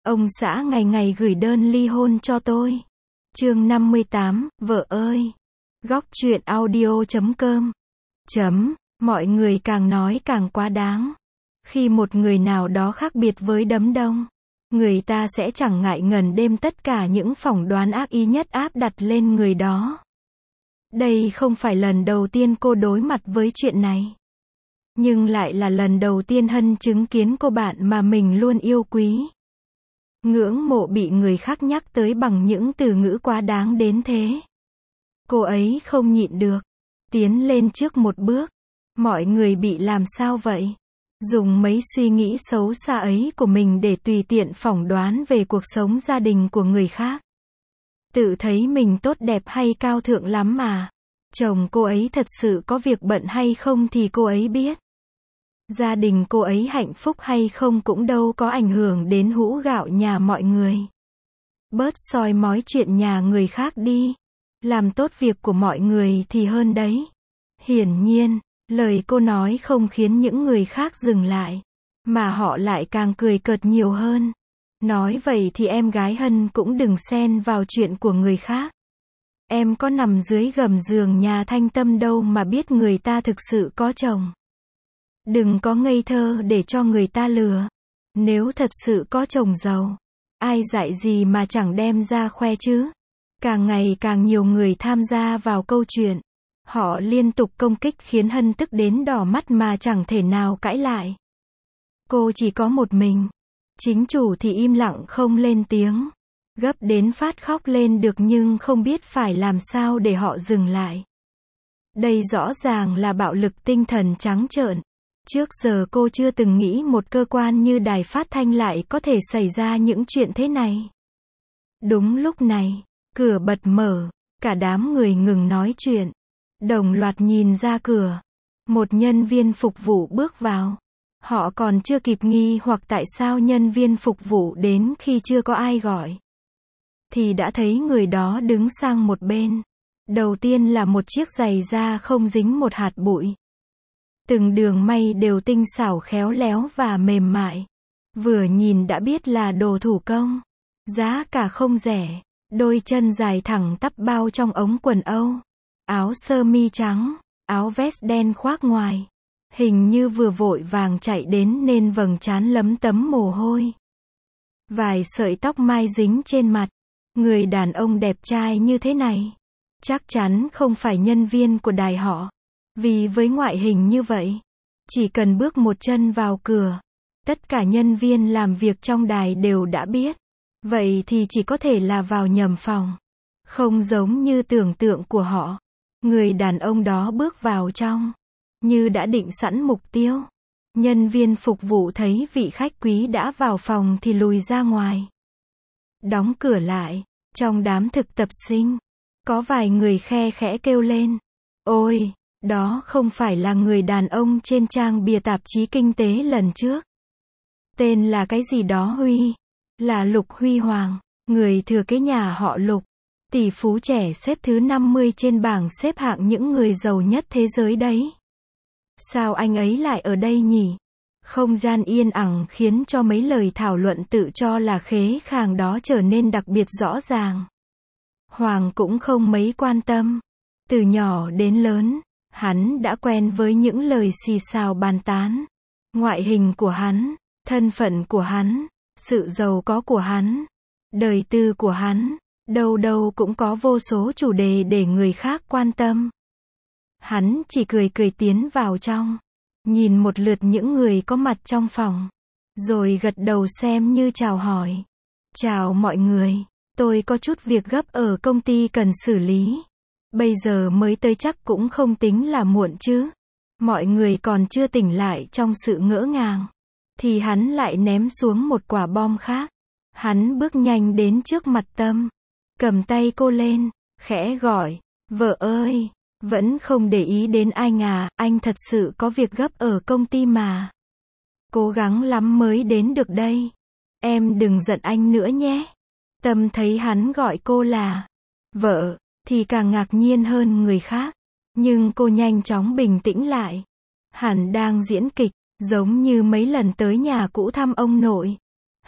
Ông xã ngày ngày gửi đơn ly hôn cho tôi. Chương 58, vợ ơi. Góc truyện audio.com. Mọi người càng nói càng quá đáng. Khi một người nào đó khác biệt với đám đông, người ta sẽ chẳng ngại ngần đem tất cả những phỏng đoán ác ý nhất áp đặt lên người đó. Đây không phải lần đầu tiên cô đối mặt với chuyện này. Nhưng lại là lần đầu tiên Hân chứng kiến cô bạn mà mình luôn yêu quý, ngưỡng mộ bị người khác nhắc tới bằng những từ ngữ quá đáng đến thế. Cô ấy không nhịn được, tiến lên trước một bước. Mọi người bị làm sao vậy? Dùng mấy suy nghĩ xấu xa ấy của mình để tùy tiện phỏng đoán về cuộc sống gia đình của người khác. Tự thấy mình tốt đẹp hay cao thượng lắm mà. Chồng cô ấy thật sự có việc bận hay không thì cô ấy biết. Gia đình cô ấy hạnh phúc hay không cũng đâu có ảnh hưởng đến hũ gạo nhà mọi người. Bớt soi mói chuyện nhà người khác đi. Làm tốt việc của mọi người thì hơn đấy. Hiển nhiên, lời cô nói không khiến những người khác dừng lại, mà họ lại càng cười cợt nhiều hơn. Nói vậy thì em gái Hân cũng đừng xen vào chuyện của người khác. Em có nằm dưới gầm giường nhà Thanh Tâm đâu mà biết người ta thực sự có chồng. Đừng có ngây thơ để cho người ta lừa. Nếu thật sự có chồng giàu, ai dạy gì mà chẳng đem ra khoe chứ. Càng ngày càng nhiều người tham gia vào câu chuyện. Họ liên tục công kích khiến Hân tức đến đỏ mắt mà chẳng thể nào cãi lại. Cô chỉ có một mình. Chính chủ thì im lặng không lên tiếng. Gấp đến phát khóc lên được nhưng không biết phải làm sao để họ dừng lại. Đây rõ ràng là bạo lực tinh thần trắng trợn. Trước giờ cô chưa từng nghĩ một cơ quan như đài phát thanh lại có thể xảy ra những chuyện thế này. Đúng lúc này, cửa bật mở, cả đám người ngừng nói chuyện. Đồng loạt nhìn ra cửa. Một nhân viên phục vụ bước vào. Họ còn chưa kịp nghi hoặc tại sao nhân viên phục vụ đến khi chưa có ai gọi, thì đã thấy người đó đứng sang một bên. Đầu tiên là một chiếc giày da không dính một hạt bụi. Từng đường may đều tinh xảo khéo léo và mềm mại. Vừa nhìn đã biết là đồ thủ công. Giá cả không rẻ. Đôi chân dài thẳng tắp bao trong ống quần Âu. Áo sơ mi trắng, áo vest đen khoác ngoài. Hình như vừa vội vàng chạy đến nên vầng trán lấm tấm mồ hôi. Vài sợi tóc mai dính trên mặt. Người đàn ông đẹp trai như thế này, chắc chắn không phải nhân viên của đài họ. Vì với ngoại hình như vậy, chỉ cần bước một chân vào cửa, tất cả nhân viên làm việc trong đài đều đã biết. Vậy thì chỉ có thể là vào nhầm phòng. Không giống như tưởng tượng của họ. Người đàn ông đó bước vào trong, như đã định sẵn mục tiêu. Nhân viên phục vụ thấy vị khách quý đã vào phòng thì lùi ra ngoài. Đóng cửa lại. Trong đám thực tập sinh, có vài người khe khẽ kêu lên. Ôi, đó không phải là người đàn ông trên trang bìa tạp chí kinh tế lần trước. Tên là cái gì đó Huy. Là Lục Huy Hoàng, người thừa kế nhà họ Lục. Tỷ phú trẻ xếp thứ 50 trên bảng xếp hạng những người giàu nhất thế giới đấy. Sao anh ấy lại ở đây nhỉ? Không gian yên ắng khiến cho mấy lời thảo luận tự cho là khế khàng đó trở nên đặc biệt rõ ràng. Hoàng cũng không mấy quan tâm. Từ nhỏ đến lớn, hắn đã quen với những lời xì xào bàn tán. Ngoại hình của hắn, thân phận của hắn, sự giàu có của hắn, đời tư của hắn, đâu đâu cũng có vô số chủ đề để người khác quan tâm. Hắn chỉ cười cười tiến vào trong. Nhìn một lượt những người có mặt trong phòng. Rồi gật đầu xem như chào hỏi. Chào mọi người, tôi có chút việc gấp ở công ty cần xử lý. Bây giờ mới tới chắc cũng không tính là muộn chứ. Mọi người còn chưa tỉnh lại trong sự ngỡ ngàng. Thì hắn lại ném xuống một quả bom khác. Hắn bước nhanh đến trước mặt Tâm. Cầm tay cô lên, khẽ gọi. Vợ ơi. Vẫn không để ý đến anh à, anh thật sự có việc gấp ở công ty mà. Cố gắng lắm mới đến được đây. Em đừng giận anh nữa nhé. Tâm thấy hắn gọi cô là vợ, thì càng ngạc nhiên hơn người khác. Nhưng cô nhanh chóng bình tĩnh lại. Hẳn đang diễn kịch, giống như mấy lần tới nhà cũ thăm ông nội.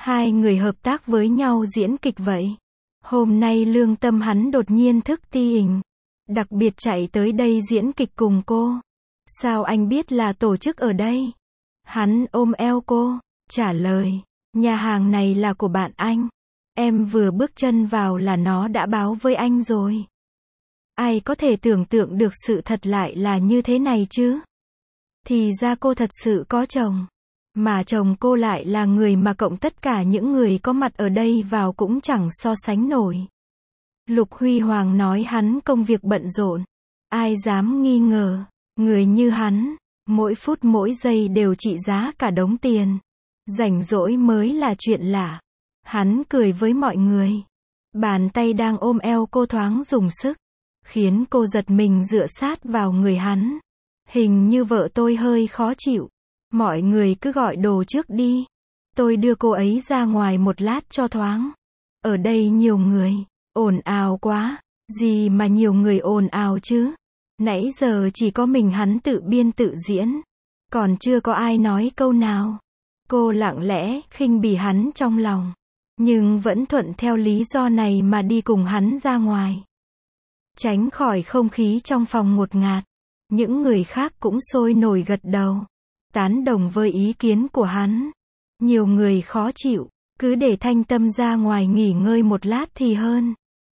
Hai người hợp tác với nhau diễn kịch vậy. Hôm nay lương tâm hắn đột nhiên thức tỉnh. Đặc biệt chạy tới đây diễn kịch cùng cô. Sao anh biết là tổ chức ở đây? Hắn ôm eo cô, trả lời. Nhà hàng này là của bạn anh. Em vừa bước chân vào là nó đã báo với anh rồi. Ai có thể tưởng tượng được sự thật lại là như thế này chứ? Thì ra cô thật sự có chồng. Mà chồng cô lại là người mà cộng tất cả những người có mặt ở đây vào cũng chẳng so sánh nổi. Lục Huy Hoàng nói hắn công việc bận rộn. Ai dám nghi ngờ, người như hắn, mỗi phút mỗi giây đều trị giá cả đống tiền. Rảnh rỗi mới là chuyện lạ. Hắn cười với mọi người. Bàn tay đang ôm eo cô thoáng dùng sức, khiến cô giật mình dựa sát vào người hắn. Hình như vợ tôi hơi khó chịu. Mọi người cứ gọi đồ trước đi. Tôi đưa cô ấy ra ngoài một lát cho thoáng. Ở đây nhiều người, ồn ào quá. Gì mà nhiều người ồn ào chứ? Nãy giờ chỉ có mình hắn tự biên tự diễn. Còn chưa có ai nói câu nào. Cô lặng lẽ khinh bỉ hắn trong lòng. Nhưng vẫn thuận theo lý do này mà đi cùng hắn ra ngoài. Tránh khỏi không khí trong phòng ngột ngạt. Những người khác cũng sôi nổi gật đầu. Tán đồng với ý kiến của hắn. Nhiều người khó chịu. Cứ để Thanh Tâm ra ngoài nghỉ ngơi một lát thì hơn.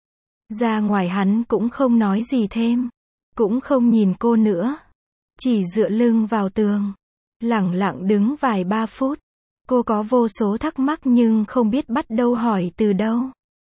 Ra ngoài hắn cũng không nói gì thêm. Cũng không nhìn cô nữa. Chỉ dựa lưng vào tường. Lẳng lặng đứng vài ba phút. Cô có vô số thắc mắc nhưng không biết bắt đầu hỏi từ đâu.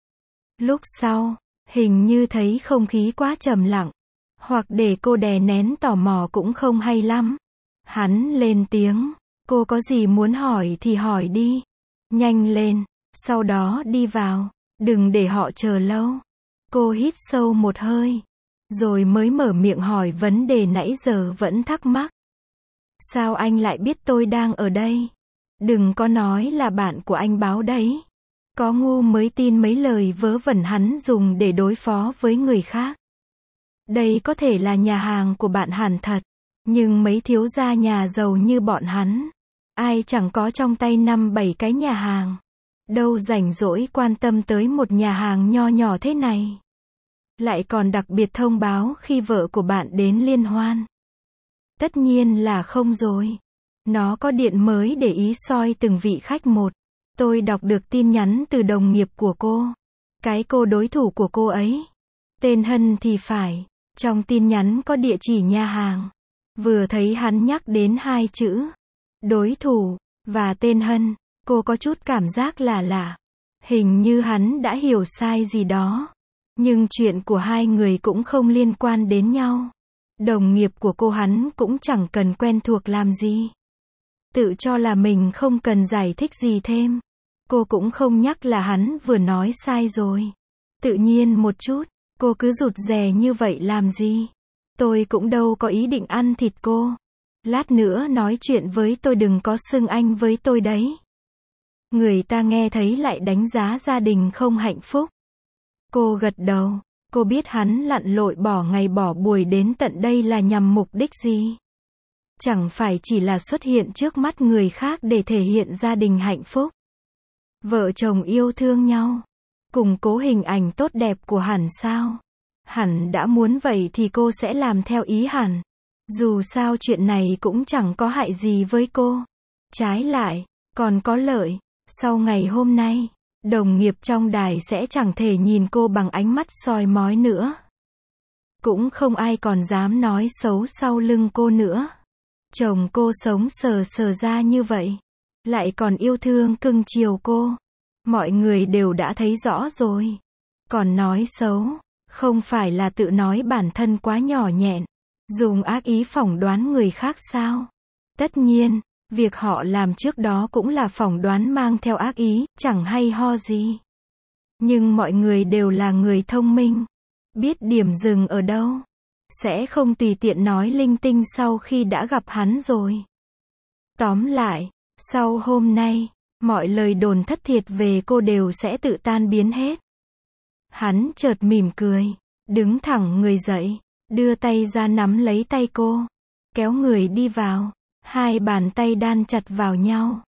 Lúc sau, hình như thấy không khí quá trầm lặng. Hoặc để cô đè nén tò mò cũng không hay lắm. Hắn lên tiếng. Cô có gì muốn hỏi thì hỏi đi. Nhanh lên. Sau đó đi vào. Đừng để họ chờ lâu. Cô hít sâu một hơi. Rồi mới mở miệng hỏi vấn đề nãy giờ vẫn thắc mắc. Sao anh lại biết tôi đang ở đây? Đừng có nói là bạn của anh báo đấy. Có ngu mới tin mấy lời vớ vẩn hắn dùng để đối phó với người khác. Đây có thể là nhà hàng của bạn hẳn thật. Nhưng mấy thiếu gia nhà giàu như bọn hắn. Ai chẳng có trong tay 5-7 cái nhà hàng. Đâu rảnh rỗi quan tâm tới một nhà hàng nho nhỏ thế này. Lại còn đặc biệt thông báo khi vợ của bạn đến liên hoan. Tất nhiên là không rồi. Nó có điện mới để ý soi từng vị khách một. Tôi đọc được tin nhắn từ đồng nghiệp của cô. Cái cô đối thủ của cô ấy. Tên Hân thì phải. Trong tin nhắn có địa chỉ nhà hàng. Vừa thấy hắn nhắc đến hai chữ. Đối thủ. Và tên Hân. Cô có chút cảm giác là lạ. Hình như hắn đã hiểu sai gì đó. Nhưng chuyện của hai người cũng không liên quan đến nhau. Đồng nghiệp của cô hắn cũng chẳng cần quen thuộc làm gì. Tự cho là mình không cần giải thích gì thêm. Cô cũng không nhắc là hắn vừa nói sai rồi. Tự nhiên một chút, cô cứ rụt rè như vậy làm gì? Tôi cũng đâu có ý định ăn thịt cô. Lát nữa nói chuyện với tôi đừng có xưng anh với tôi đấy. Người ta nghe thấy lại đánh giá gia đình không hạnh phúc. Cô gật đầu. Cô biết hắn lặn lội bỏ ngày bỏ buổi đến tận đây là nhằm mục đích gì? Chẳng phải chỉ là xuất hiện trước mắt người khác để thể hiện gia đình hạnh phúc. Vợ chồng yêu thương nhau. Củng cố hình ảnh tốt đẹp của Hẳn sao? Hẳn đã muốn vậy thì cô sẽ làm theo ý Hẳn. Dù sao chuyện này cũng chẳng có hại gì với cô. Trái lại, còn có lợi. Sau ngày hôm nay, đồng nghiệp trong đài sẽ chẳng thể nhìn cô bằng ánh mắt soi mói nữa. Cũng không ai còn dám nói xấu sau lưng cô nữa. Chồng cô sống sờ sờ ra như vậy. Lại còn yêu thương cưng chiều cô. Mọi người đều đã thấy rõ rồi. Còn nói xấu, không phải là tự nói bản thân quá nhỏ nhẹn. Dùng ác ý phỏng đoán người khác sao? Tất nhiên, việc họ làm trước đó cũng là phỏng đoán mang theo ác ý, chẳng hay ho gì. Nhưng mọi người đều là người thông minh. Biết điểm dừng ở đâu. Sẽ không tùy tiện nói linh tinh sau khi đã gặp hắn rồi. Tóm lại, sau hôm nay, mọi lời đồn thất thiệt về cô đều sẽ tự tan biến hết. Hắn chợt mỉm cười, đứng thẳng người dậy, đưa tay ra nắm lấy tay cô, kéo người đi vào, hai bàn tay đan chặt vào nhau.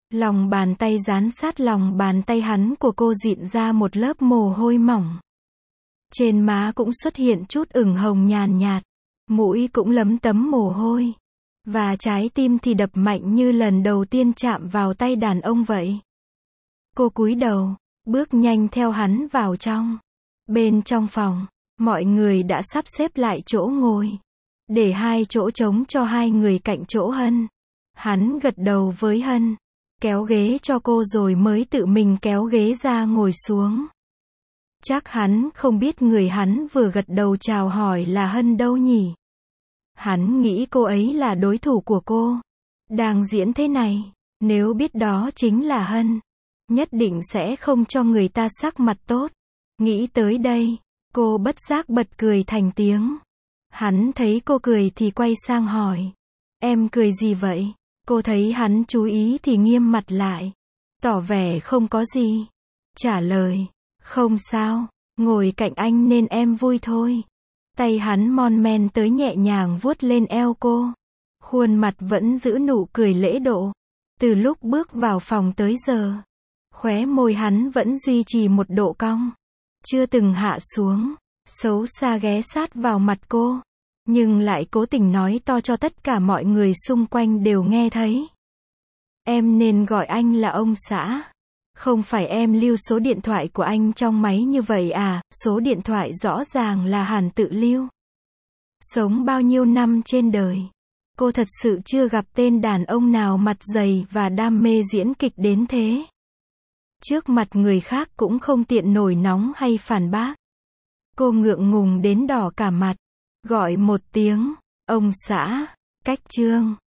Lòng bàn tay dán sát lòng bàn tay hắn của cô dịn ra một lớp mồ hôi mỏng. Trên má cũng xuất hiện chút ửng hồng nhàn nhạt, mũi cũng lấm tấm mồ hôi. Và trái tim thì đập mạnh như lần đầu tiên chạm vào tay đàn ông vậy. Cô cúi đầu, bước nhanh theo hắn vào trong. Bên trong phòng, mọi người đã sắp xếp lại chỗ ngồi, để 2 chỗ trống cho 2 người cạnh chỗ Hân. Hắn gật đầu với Hân, kéo ghế cho cô rồi mới tự mình kéo ghế ra ngồi xuống. Chắc hắn không biết người hắn vừa gật đầu chào hỏi là Hân đâu nhỉ? Hắn nghĩ cô ấy là đối thủ của cô. Đang diễn thế này, nếu biết đó chính là Hân, nhất định sẽ không cho người ta sắc mặt tốt. Nghĩ tới đây, cô bất giác bật cười thành tiếng. Hắn thấy cô cười thì quay sang hỏi. Em cười gì vậy? Cô thấy hắn chú ý thì nghiêm mặt lại, tỏ vẻ không có gì. Trả lời, không sao, ngồi cạnh anh nên em vui thôi. Tay hắn mon men tới nhẹ nhàng vuốt lên eo cô. Khuôn mặt vẫn giữ nụ cười lễ độ. Từ lúc bước vào phòng tới giờ, khóe môi hắn vẫn duy trì một độ cong, chưa từng hạ xuống. Xấu xa ghé sát vào mặt cô, nhưng lại cố tình nói to cho tất cả mọi người xung quanh đều nghe thấy. Em nên gọi anh là ông xã. Không phải em lưu số điện thoại của anh trong máy như vậy à? Số điện thoại rõ ràng là Hàn tự lưu. Sống bao nhiêu năm trên đời, cô thật sự chưa gặp tên đàn ông nào mặt dày và đam mê diễn kịch đến thế. Trước mặt người khác cũng không tiện nổi nóng hay phản bác. Cô ngượng ngùng đến đỏ cả mặt, gọi một tiếng, ông xã, cách chương.